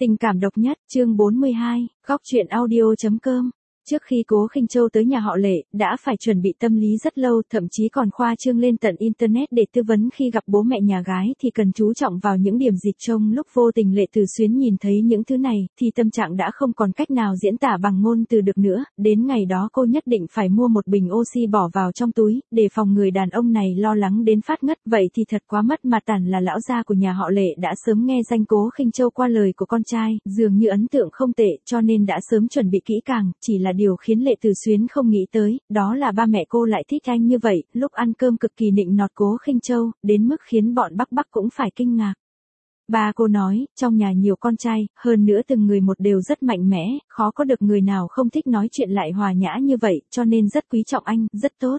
Tình cảm độc nhất, chương 42, góc truyện audio.com. Trước khi Cố Khinh Châu tới nhà họ Lệ, đã phải chuẩn bị tâm lý rất lâu, thậm chí còn khoa trương lên tận Internet để tư vấn khi gặp bố mẹ nhà gái thì cần chú trọng vào những điểm dịch. Trong lúc vô tình Lệ Từ Xuyến nhìn thấy những thứ này, thì tâm trạng đã không còn cách nào diễn tả bằng ngôn từ được nữa, đến ngày đó cô nhất định phải mua một bình oxy bỏ vào trong túi, để phòng người đàn ông này lo lắng đến phát ngất. Vậy thì thật quá mất mặt, tản là lão gia của nhà họ Lệ đã sớm nghe danh Cố Khinh Châu qua lời của con trai, dường như ấn tượng không tệ, cho nên đã sớm chuẩn bị kỹ càng, chỉ là điều khiến Lệ Từ Xuyến không nghĩ tới, đó là ba mẹ cô lại thích anh như vậy, lúc ăn cơm cực kỳ nịnh nọt Cố Khinh Châu, đến mức khiến bọn Bắc cũng phải kinh ngạc. Ba cô nói, trong nhà nhiều con trai, hơn nữa từng người một đều rất mạnh mẽ, khó có được người nào không thích nói chuyện lại hòa nhã như vậy, cho nên rất quý trọng anh, rất tốt.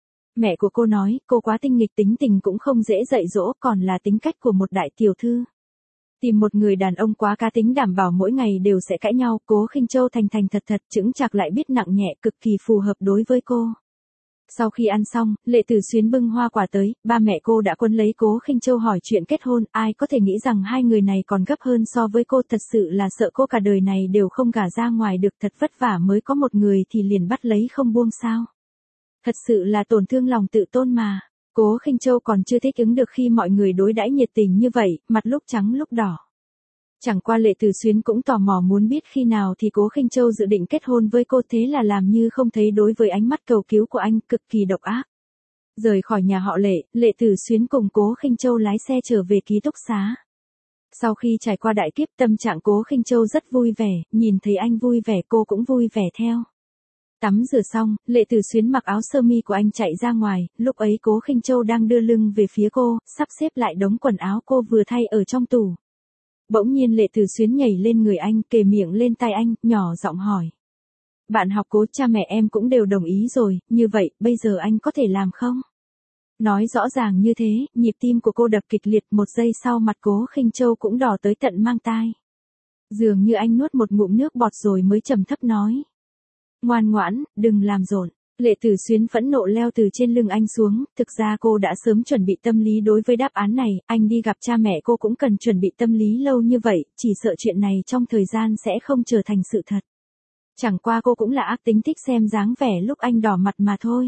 Mẹ của cô nói, cô quá tinh nghịch, tính tình cũng không dễ dạy dỗ, còn là tính cách của một đại tiểu thư. Tìm một người đàn ông quá cá tính đảm bảo mỗi ngày đều sẽ cãi nhau. Cố Khinh Châu thành thật, chững chạc lại biết nặng nhẹ, cực kỳ phù hợp đối với cô. Sau khi ăn xong, Lệ Từ Xuyến bưng hoa quả tới, ba mẹ cô đã quấn lấy Cố Khinh Châu hỏi chuyện kết hôn, ai có thể nghĩ rằng hai người này còn gấp hơn so với cô, thật sự là sợ cô cả đời này đều không gả ra ngoài được, thật vất vả mới có một người thì liền bắt lấy không buông sao. Thật sự là tổn thương lòng tự tôn mà. Cố Khinh Châu còn chưa thích ứng được khi mọi người đối đãi nhiệt tình như vậy, mặt lúc trắng lúc đỏ. Chẳng qua Lệ Từ Xuyến cũng tò mò muốn biết khi nào thì Cố Khinh Châu dự định kết hôn với cô, thế là làm như không thấy đối với ánh mắt cầu cứu của anh, cực kỳ độc ác. Rời khỏi nhà họ Lệ, Lệ Từ Xuyến cùng Cố Khinh Châu lái xe trở về ký túc xá. Sau khi trải qua đại kiếp, tâm trạng Cố Khinh Châu rất vui vẻ, nhìn thấy anh vui vẻ cô cũng vui vẻ theo. Tắm rửa xong, Lệ Từ Xuyến mặc áo sơ mi của anh chạy ra ngoài, lúc ấy Cố Khinh Châu đang đưa lưng về phía cô, sắp xếp lại đống quần áo cô vừa thay ở trong tủ. Bỗng nhiên Lệ Từ Xuyến nhảy lên người anh, kề miệng lên tai anh, nhỏ giọng hỏi. Bạn học Cố, cha mẹ em cũng đều đồng ý rồi, như vậy, bây giờ anh có thể làm không? Nói rõ ràng như thế, nhịp tim của cô đập kịch liệt, một giây sau mặt Cố Khinh Châu cũng đỏ tới tận mang tai. Dường như anh nuốt một ngụm nước bọt rồi mới trầm thấp nói. Ngoan ngoãn, đừng làm rộn. Lệ Từ Xuyến phẫn nộ leo từ trên lưng anh xuống, thực ra cô đã sớm chuẩn bị tâm lý đối với đáp án này, anh đi gặp cha mẹ cô cũng cần chuẩn bị tâm lý lâu như vậy, chỉ sợ chuyện này trong thời gian sẽ không trở thành sự thật. Chẳng qua cô cũng là ác tính, thích xem dáng vẻ lúc anh đỏ mặt mà thôi.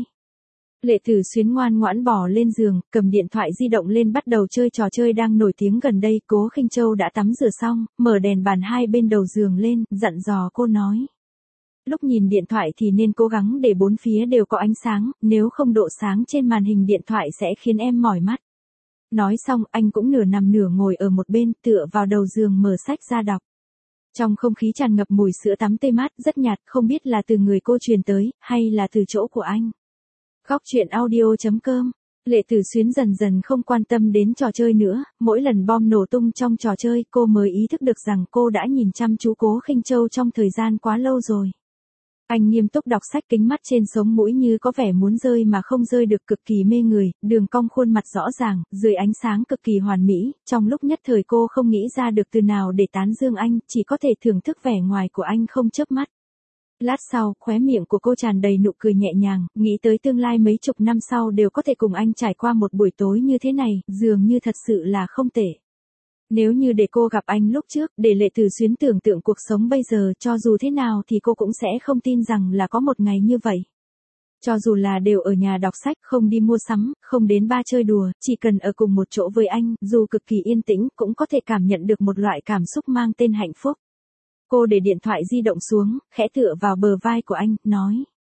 Lệ Từ Xuyến ngoan ngoãn bò lên giường, cầm điện thoại di động lên bắt đầu chơi trò chơi đang nổi tiếng gần đây. Cố Khinh Châu đã tắm rửa xong, mở đèn bàn hai bên đầu giường lên, dặn dò cô nói. Lúc nhìn điện thoại thì nên cố gắng để bốn phía đều có ánh sáng, nếu không độ sáng trên màn hình điện thoại sẽ khiến em mỏi mắt. Nói xong, anh cũng nửa nằm nửa ngồi ở một bên, tựa vào đầu giường mở sách ra đọc. Trong không khí tràn ngập mùi sữa tắm tươi mát, rất nhạt, không biết là từ người cô truyền tới, hay là từ chỗ của anh. Góc truyện audio.com. Lệ Từ Xuyến dần dần không quan tâm đến trò chơi nữa, mỗi lần bom nổ tung trong trò chơi, cô mới ý thức được rằng cô đã nhìn chăm chú Cố Khinh Châu trong thời gian quá lâu rồi. Anh nghiêm túc đọc sách, kính mắt trên sống mũi như có vẻ muốn rơi mà không rơi được, cực kỳ mê người, đường cong khuôn mặt rõ ràng, dưới ánh sáng cực kỳ hoàn mỹ, trong lúc nhất thời cô không nghĩ ra được từ nào để tán dương anh, chỉ có thể thưởng thức vẻ ngoài của anh không chớp mắt. Lát sau, khóe miệng của cô tràn đầy nụ cười nhẹ nhàng, nghĩ tới tương lai mấy chục năm sau đều có thể cùng anh trải qua một buổi tối như thế này, dường như thật sự là không tệ. Nếu như để cô gặp anh lúc trước, để Lệ Từ Xuyến tưởng tượng cuộc sống bây giờ, cho dù thế nào thì cô cũng sẽ không tin rằng là có một ngày như vậy. Cho dù là đều ở nhà đọc sách, không đi mua sắm, không đến bar chơi đùa, chỉ cần ở cùng một chỗ với anh, dù cực kỳ yên tĩnh, cũng có thể cảm nhận được một loại cảm xúc mang tên hạnh phúc. Cô để điện thoại di động xuống, khẽ tựa vào bờ vai của anh, nói.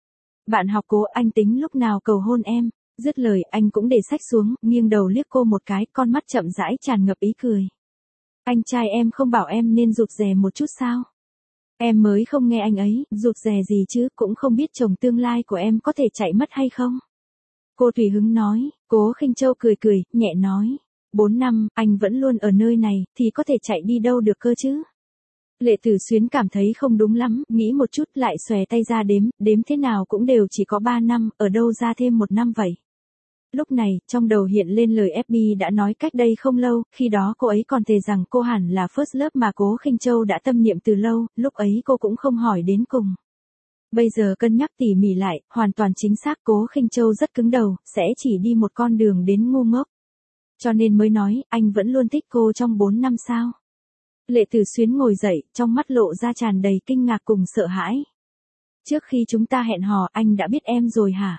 Bạn học Cố, anh tính lúc nào cầu hôn em? Dứt lời, anh cũng để sách xuống, nghiêng đầu liếc cô một cái, con mắt chậm rãi tràn ngập ý cười. Anh trai em không bảo em nên rụt rè một chút sao? Em mới không nghe anh ấy, rụt rè gì chứ, cũng không biết chồng tương lai của em có thể chạy mất hay không? Cô tùy hứng nói. Cố Khinh Châu cười, nhẹ nói. 4 năm, anh vẫn luôn ở nơi này, thì có thể chạy đi đâu được cơ chứ? Lệ Từ Xuyến cảm thấy không đúng lắm, nghĩ một chút lại xòe tay ra đếm thế nào cũng đều chỉ có 3 năm, ở đâu ra thêm 1 năm vậy? Lúc này, trong đầu hiện lên lời FB đã nói cách đây không lâu, khi đó cô ấy còn thề rằng cô hẳn là first love mà Cố Khinh Châu đã tâm niệm từ lâu, lúc ấy cô cũng không hỏi đến cùng. Bây giờ cân nhắc tỉ mỉ lại, hoàn toàn chính xác Cố Khinh Châu rất cứng đầu, sẽ chỉ đi một con đường đến ngu ngốc. Cho nên mới nói, anh vẫn luôn thích cô trong 4 năm sao? Lệ Tử Xuyến ngồi dậy, trong mắt lộ ra tràn đầy kinh ngạc cùng sợ hãi. Trước khi chúng ta hẹn hò, anh đã biết em rồi hả?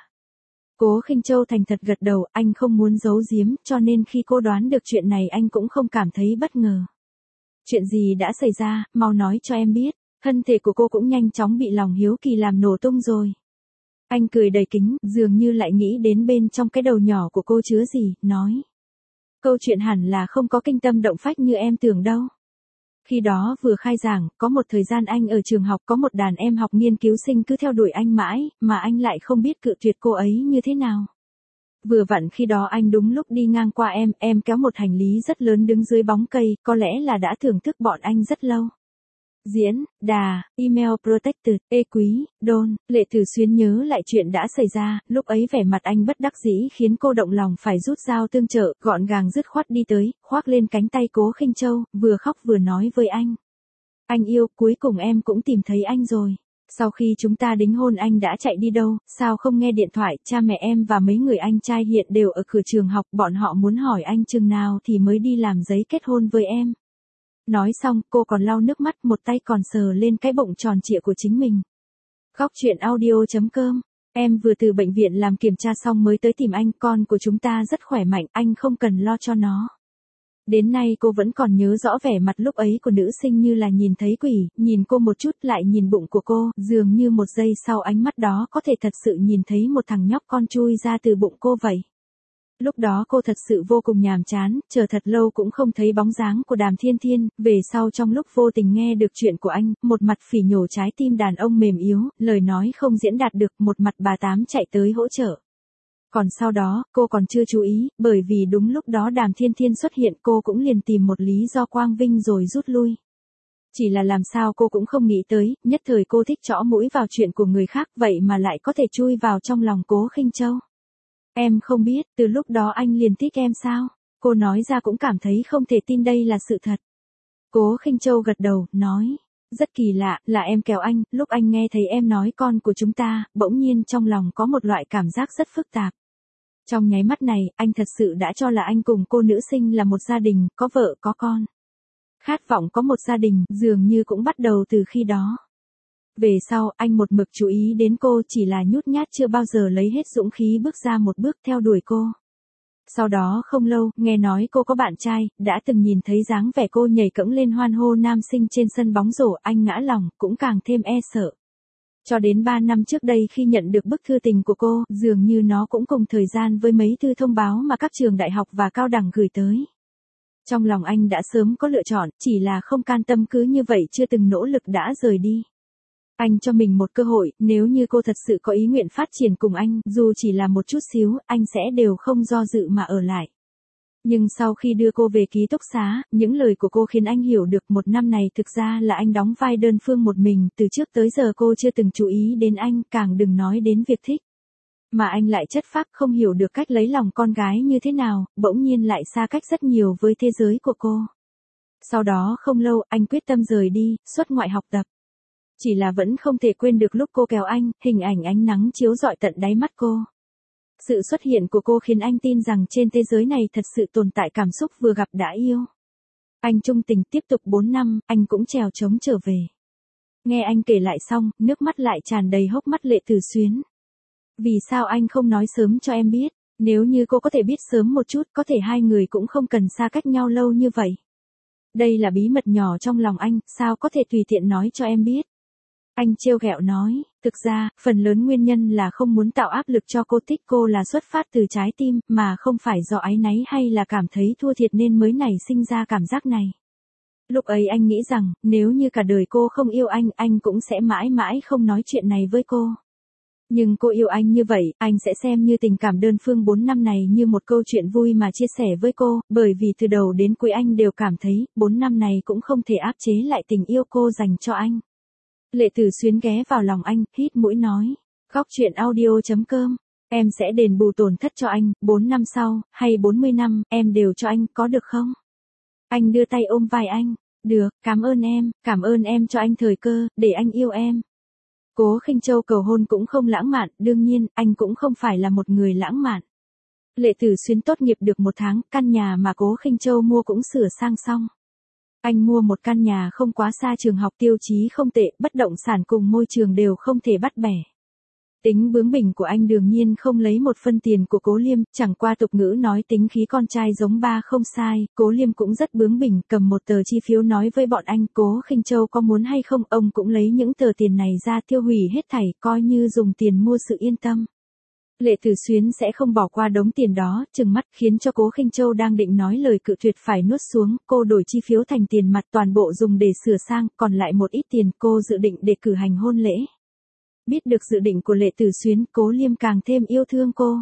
Cố Khinh Châu thành thật gật đầu, anh không muốn giấu giếm, cho nên khi cô đoán được chuyện này anh cũng không cảm thấy bất ngờ. Chuyện gì đã xảy ra, mau nói cho em biết. Thân thể của cô cũng nhanh chóng bị lòng hiếu kỳ làm nổ tung rồi. Anh cười đầy kính, dường như lại nghĩ đến bên trong cái đầu nhỏ của cô chứa gì, nói. Câu chuyện hẳn là không có kinh tâm động phách như em tưởng đâu. Khi đó vừa khai giảng, có một thời gian anh ở trường học có một đàn em học nghiên cứu sinh cứ theo đuổi anh mãi, mà anh lại không biết cự tuyệt cô ấy như thế nào. Vừa vặn khi đó anh đúng lúc đi ngang qua em kéo một hành lý rất lớn đứng dưới bóng cây, có lẽ là đã thưởng thức bọn anh rất lâu. Diễn, đà, email protected, quý, đôn, Lệ Tử Xuyến nhớ lại chuyện đã xảy ra, lúc ấy vẻ mặt anh bất đắc dĩ khiến cô động lòng phải rút dao tương trợ, gọn gàng dứt khoát đi tới, khoác lên cánh tay Cố Khinh Châu, vừa khóc vừa nói với anh. Anh yêu, cuối cùng em cũng tìm thấy anh rồi. Sau khi chúng ta đính hôn anh đã chạy đi đâu, sao không nghe điện thoại, cha mẹ em và mấy người anh trai hiện đều ở cửa trường học, bọn họ muốn hỏi anh chừng nào thì mới đi làm giấy kết hôn với em. Nói xong, cô còn lau nước mắt, một tay còn sờ lên cái bụng tròn trịa của chính mình. Góc truyện audio.com. Em vừa từ bệnh viện làm kiểm tra xong mới tới tìm anh, con của chúng ta rất khỏe mạnh, anh không cần lo cho nó. Đến nay cô vẫn còn nhớ rõ vẻ mặt lúc ấy của nữ sinh như là nhìn thấy quỷ, nhìn cô một chút lại nhìn bụng của cô, dường như một giây sau ánh mắt đó có thể thật sự nhìn thấy một thằng nhóc con chui ra từ bụng cô vậy. Lúc đó cô thật sự vô cùng nhàm chán, chờ thật lâu cũng không thấy bóng dáng của Đàm Thiên Thiên, về sau trong lúc vô tình nghe được chuyện của anh, một mặt phỉ nhổ trái tim đàn ông mềm yếu, lời nói không diễn đạt được, một mặt bà Tám chạy tới hỗ trợ. Còn sau đó, cô còn chưa chú ý, bởi vì đúng lúc đó Đàm Thiên Thiên xuất hiện cô cũng liền tìm một lý do quang vinh rồi rút lui. Chỉ là làm sao cô cũng không nghĩ tới, nhất thời cô thích chõ mũi vào chuyện của người khác vậy mà lại có thể chui vào trong lòng Cố Khinh Châu. Em không biết, từ lúc đó anh liền thích em sao? Cô nói ra cũng cảm thấy không thể tin đây là sự thật. Cố Khinh Châu gật đầu, nói. Rất kỳ lạ, là em kéo anh, lúc anh nghe thấy em nói con của chúng ta, bỗng nhiên trong lòng có một loại cảm giác rất phức tạp. Trong nháy mắt này, anh thật sự đã cho là anh cùng cô nữ sinh là một gia đình, có vợ có con. Khát vọng có một gia đình, dường như cũng bắt đầu từ khi đó. Về sau, anh một mực chú ý đến cô chỉ là nhút nhát chưa bao giờ lấy hết dũng khí bước ra một bước theo đuổi cô. Sau đó không lâu, nghe nói cô có bạn trai, đã từng nhìn thấy dáng vẻ cô nhảy cẫng lên hoan hô nam sinh trên sân bóng rổ, anh ngã lòng, cũng càng thêm e sợ. Cho đến 3 năm trước đây khi nhận được bức thư tình của cô, dường như nó cũng cùng thời gian với mấy thư thông báo mà các trường đại học và cao đẳng gửi tới. Trong lòng anh đã sớm có lựa chọn, chỉ là không can tâm cứ như vậy chưa từng nỗ lực đã rời đi. Anh cho mình một cơ hội, nếu như cô thật sự có ý nguyện phát triển cùng anh, dù chỉ là một chút xíu, anh sẽ đều không do dự mà ở lại. Nhưng sau khi đưa cô về ký túc xá, những lời của cô khiến anh hiểu được một năm này thực ra là anh đóng vai đơn phương một mình, từ trước tới giờ cô chưa từng chú ý đến anh, càng đừng nói đến việc thích. Mà anh lại chất phác không hiểu được cách lấy lòng con gái như thế nào, bỗng nhiên lại xa cách rất nhiều với thế giới của cô. Sau đó không lâu, anh quyết tâm rời đi, xuất ngoại học tập. Chỉ là vẫn không thể quên được lúc cô kéo anh, hình ảnh ánh nắng chiếu rọi tận đáy mắt cô. Sự xuất hiện của cô khiến anh tin rằng trên thế giới này thật sự tồn tại cảm xúc vừa gặp đã yêu. Anh trung tình tiếp tục 4 năm, anh cũng trèo trống trở về. Nghe anh kể lại xong, nước mắt lại tràn đầy hốc mắt Lệ Tử Xuyến. Vì sao anh không nói sớm cho em biết, nếu như cô có thể biết sớm một chút, có thể hai người cũng không cần xa cách nhau lâu như vậy. Đây là bí mật nhỏ trong lòng anh, sao có thể tùy tiện nói cho em biết. Anh trêu ghẹo nói, thực ra, phần lớn nguyên nhân là không muốn tạo áp lực cho cô, thích cô là xuất phát từ trái tim, mà không phải do áy náy hay là cảm thấy thua thiệt nên mới nảy sinh ra cảm giác này. Lúc ấy anh nghĩ rằng, nếu như cả đời cô không yêu anh cũng sẽ mãi mãi không nói chuyện này với cô. Nhưng cô yêu anh như vậy, anh sẽ xem như tình cảm đơn phương 4 năm này như một câu chuyện vui mà chia sẻ với cô, bởi vì từ đầu đến cuối anh đều cảm thấy, 4 năm này cũng không thể áp chế lại tình yêu cô dành cho anh. Lệ Tử Xuyến ghé vào lòng anh, hít mũi nói, góc truyện audio.com, em sẽ đền bù tổn thất cho anh, 4 năm sau, hay 40 năm, em đều cho anh, có được không? Anh đưa tay ôm vai anh, được, cảm ơn em cho anh thời cơ, để anh yêu em. Cố Khinh Châu cầu hôn cũng không lãng mạn, đương nhiên, anh cũng không phải là một người lãng mạn. Lệ Tử Xuyến tốt nghiệp được 1 tháng, căn nhà mà Cố Khinh Châu mua cũng sửa sang xong. Anh mua một căn nhà không quá xa trường học, tiêu chí không tệ, bất động sản cùng môi trường đều không thể bắt bẻ. Tính bướng bỉnh của anh đương nhiên không lấy một phân tiền của Cố Liêm, chẳng qua tục ngữ nói tính khí con trai giống ba không sai, Cố Liêm cũng rất bướng bỉnh, cầm một tờ chi phiếu nói với bọn anh, Cố Khinh Châu có muốn hay không, ông cũng lấy những tờ tiền này ra tiêu hủy hết thảy, coi như dùng tiền mua sự yên tâm. Lệ Tử Xuyến sẽ không bỏ qua đống tiền đó, trừng mắt khiến cho Cố Khinh Châu đang định nói lời cự tuyệt phải nuốt xuống, cô đổi chi phiếu thành tiền mặt toàn bộ dùng để sửa sang, còn lại một ít tiền cô dự định để cử hành hôn lễ. Biết được dự định của Lệ Tử Xuyến, Cố Liêm càng thêm yêu thương cô.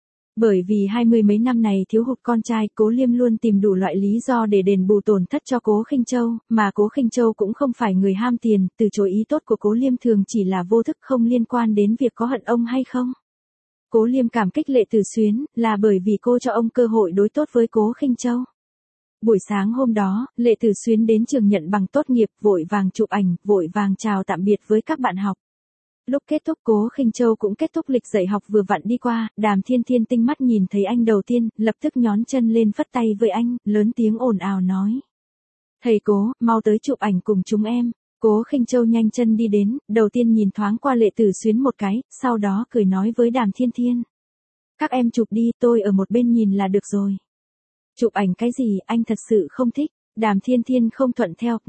Bởi vì 20 mấy năm này thiếu hụt con trai, Cố Liêm luôn tìm đủ loại lý do để đền bù tổn thất cho Cố Khinh Châu, mà Cố Khinh Châu cũng không phải người ham tiền, từ chối ý tốt của Cố Liêm thường chỉ là vô thức, không liên quan đến việc có hận ông hay không. Cố Liêm cảm kích Lệ Tử Xuyến, là bởi vì cô cho ông cơ hội đối tốt với Cố Khinh Châu. Buổi sáng hôm đó, Lệ Tử Xuyến đến trường nhận bằng tốt nghiệp, vội vàng chụp ảnh, vội vàng chào tạm biệt với các bạn học. Lúc kết thúc Cố Khinh Châu cũng kết thúc lịch dạy học vừa vặn đi qua, Đàm Thiên Thiên tinh mắt nhìn thấy anh đầu tiên, lập tức nhón chân lên phất tay với anh, lớn tiếng ồn ào nói. Thầy Cố, mau tới chụp ảnh cùng chúng em. Cố Khinh Châu nhanh chân đi đến, đầu tiên nhìn thoáng qua Lệ Tử Xuyến một cái, sau đó cười nói với Đàm Thiên Thiên. Các em chụp đi, tôi ở một bên nhìn là được rồi. Chụp ảnh cái gì, anh thật sự không thích. Đàm Thiên Thiên không thuận theo,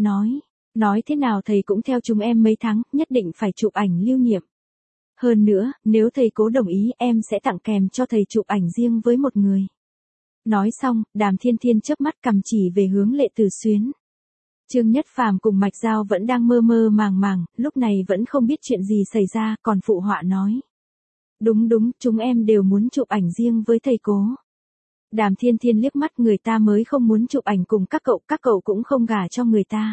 nói thế nào thầy cũng theo chúng em mấy tháng, nhất định phải chụp ảnh lưu niệm. Hơn nữa, nếu thầy Cố đồng ý, em sẽ tặng kèm cho thầy chụp ảnh riêng với một người. Nói xong, Đàm Thiên Thiên chớp mắt cầm chỉ về hướng Lệ Tử Xuyến. Trương Nhất Phàm cùng Mạch Giao vẫn đang mơ mơ màng màng, lúc này vẫn không biết chuyện gì xảy ra, còn phụ họa nói. Đúng, chúng em đều muốn chụp ảnh riêng với thầy Cố. Đàm Thiên Thiên liếc mắt, người ta mới không muốn chụp ảnh cùng các cậu cũng không gả cho người ta.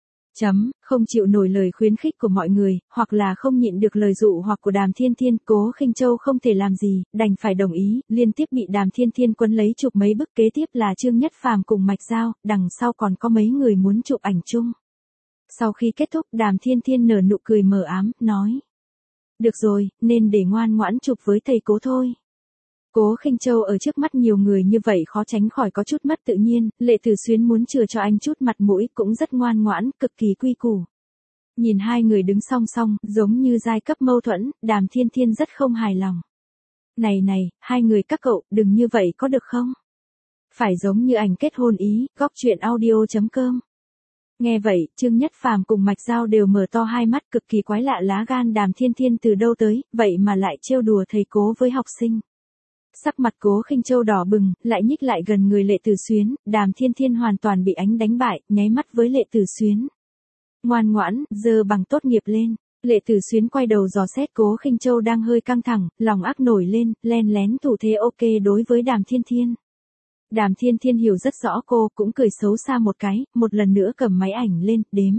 Không chịu nổi lời khuyến khích của mọi người, hoặc là không nhịn được lời dụ hoặc của Đàm Thiên Thiên, Cố Khinh Châu không thể làm gì, đành phải đồng ý, liên tiếp bị Đàm Thiên Thiên quấn lấy chụp mấy bức, kế tiếp là Trương Nhất Phàm cùng Mạch Giao, đằng sau còn có mấy người muốn chụp ảnh chung. Sau khi kết thúc, Đàm Thiên Thiên nở nụ cười mờ ám, nói. Được rồi, nên để ngoan ngoãn chụp với thầy Cố thôi. Cố Khinh Châu ở trước mắt nhiều người như vậy khó tránh khỏi có chút mất tự nhiên, Lệ Tử Xuyến muốn chừa cho anh chút mặt mũi, cũng rất ngoan ngoãn, cực kỳ quy củ. Nhìn hai người đứng song song, giống như giai cấp mâu thuẫn, Đàm Thiên Thiên rất không hài lòng. Này, hai người các cậu, đừng như vậy có được không? Phải giống như ảnh kết hôn ý, góc chuyện audio.com. Nghe vậy, Trương Nhất Phàm cùng Mạch Giao đều mở to hai mắt, cực kỳ quái lạ, lá gan Đàm Thiên Thiên từ đâu tới, vậy mà lại trêu đùa thầy Cố với học sinh. Sắc mặt Cố Khinh Châu đỏ bừng, lại nhích lại gần người Lệ Tử Xuyến, Đàm Thiên Thiên hoàn toàn bị ánh đánh bại, nháy mắt với Lệ Tử Xuyến. Ngoan ngoãn, giơ bằng tốt nghiệp lên. Lệ Tử Xuyến quay đầu dò xét Cố Khinh Châu đang hơi căng thẳng, lòng ác nổi lên, len lén thủ thế ok đối với Đàm Thiên Thiên. Đàm Thiên Thiên hiểu rất rõ cô, cũng cười xấu xa một cái, một lần nữa cầm máy ảnh lên, đếm.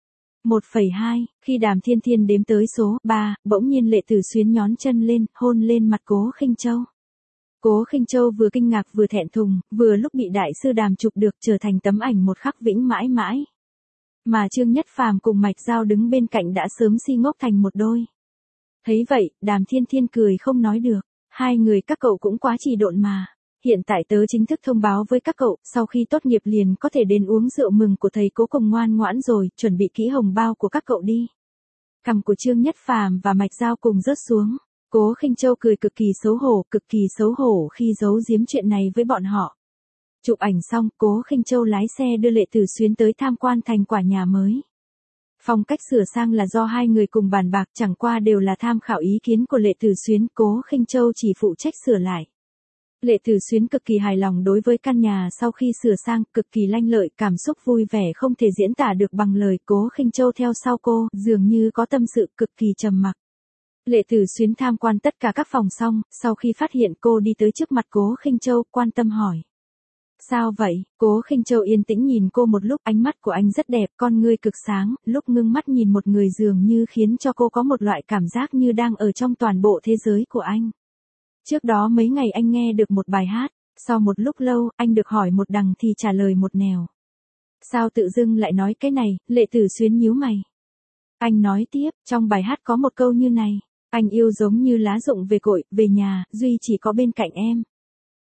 1,2, khi Đàm Thiên Thiên đếm tới số 3, bỗng nhiên Lệ Tử Xuyến nhón chân lên, hôn lên mặt Cố Khinh Châu. Cố Khinh Châu vừa kinh ngạc vừa thẹn thùng, vừa lúc bị đại sư Đàm chụp được, trở thành tấm ảnh một khắc vĩnh mãi mãi. Mà Trương Nhất Phàm cùng Mạch Giao đứng bên cạnh đã sớm si ngốc thành một đôi. Thấy vậy, Đàm Thiên Thiên cười không nói được, hai người các cậu cũng quá trì độn mà. Hiện tại tớ chính thức thông báo với các cậu, sau khi tốt nghiệp liền có thể đến uống rượu mừng của thầy Cố cùng ngoan ngoãn rồi, chuẩn bị kỹ hồng bao của các cậu đi. Cằm của Trương Nhất Phàm và Mạch Giao cùng rớt xuống. Cố Khinh Châu cười cực kỳ xấu hổ khi giấu giếm chuyện này với bọn họ. Chụp ảnh xong, Cố Khinh Châu lái xe đưa Lệ Tử Xuyến tới tham quan thành quả nhà mới. Phong cách sửa sang là do hai người cùng bàn bạc, chẳng qua đều là tham khảo ý kiến của Lệ Tử Xuyến, Cố Khinh Châu chỉ phụ trách sửa lại. Lệ Tử Xuyến cực kỳ hài lòng đối với căn nhà sau khi sửa sang, cực kỳ lanh lợi, cảm xúc vui vẻ không thể diễn tả được bằng lời. Cố Khinh Châu theo sau cô, dường như có tâm sự, cực kỳ trầm mặc. Lệ Tử Xuyến tham quan tất cả các phòng xong, sau khi phát hiện cô đi tới trước mặt Cố Khinh Châu, quan tâm hỏi. Sao vậy? Cố Khinh Châu yên tĩnh nhìn cô một lúc, ánh mắt của anh rất đẹp, con ngươi cực sáng, lúc ngưng mắt nhìn một người dường như khiến cho cô có một loại cảm giác như đang ở trong toàn bộ thế giới của anh. Trước đó mấy ngày anh nghe được một bài hát, sau một lúc lâu, anh được hỏi một đằng thì trả lời một nẻo. Sao tự dưng lại nói cái này? Lệ Tử Xuyến nhíu mày. Anh nói tiếp, trong bài hát có một câu như này. Anh yêu giống như lá rụng về cội, về nhà, duy chỉ có bên cạnh em.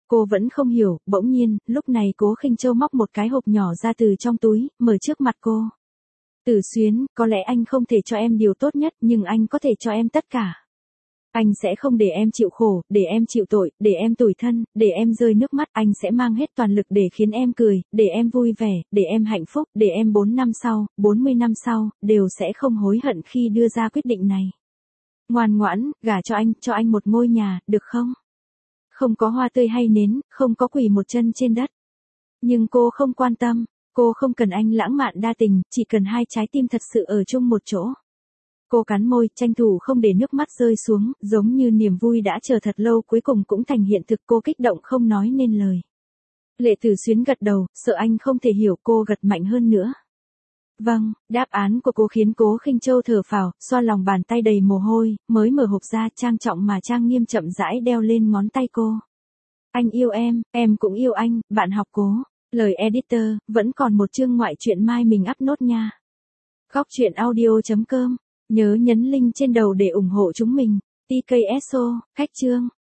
Cô vẫn không hiểu, bỗng nhiên, lúc này Cố Khinh Châu móc một cái hộp nhỏ ra từ trong túi, mở trước mặt cô. Tử Xuyến, có lẽ anh không thể cho em điều tốt nhất, nhưng anh có thể cho em tất cả. Anh sẽ không để em chịu khổ, để em chịu tội, để em tủi thân, để em rơi nước mắt. Anh sẽ mang hết toàn lực để khiến em cười, để em vui vẻ, để em hạnh phúc, để em 4 năm sau, 40 năm sau, đều sẽ không hối hận khi đưa ra quyết định này. Ngoan ngoãn, gả cho anh một ngôi nhà, được không? Không có hoa tươi hay nến, không có quỳ một chân trên đất. Nhưng cô không quan tâm, cô không cần anh lãng mạn đa tình, chỉ cần hai trái tim thật sự ở chung một chỗ. Cô cắn môi, tranh thủ không để nước mắt rơi xuống, giống như niềm vui đã chờ thật lâu cuối cùng cũng thành hiện thực. Cô kích động không nói nên lời. Lệ Tử Xuyến gật đầu, sợ anh không thể hiểu, cô gật mạnh hơn nữa. Vâng, đáp án của cô khiến Cố Khinh Châu thở phào, xoa lòng bàn tay đầy mồ hôi, mới mở hộp ra, trang trọng mà trang nghiêm chậm rãi đeo lên ngón tay cô. Anh yêu em cũng yêu anh, bạn học Cố. Lời editor, vẫn còn một chương ngoại truyện mai mình up nốt nha. Góc truyện audio.com. Nhớ nhấn link trên đầu để ủng hộ chúng mình. TKSO, khách chương.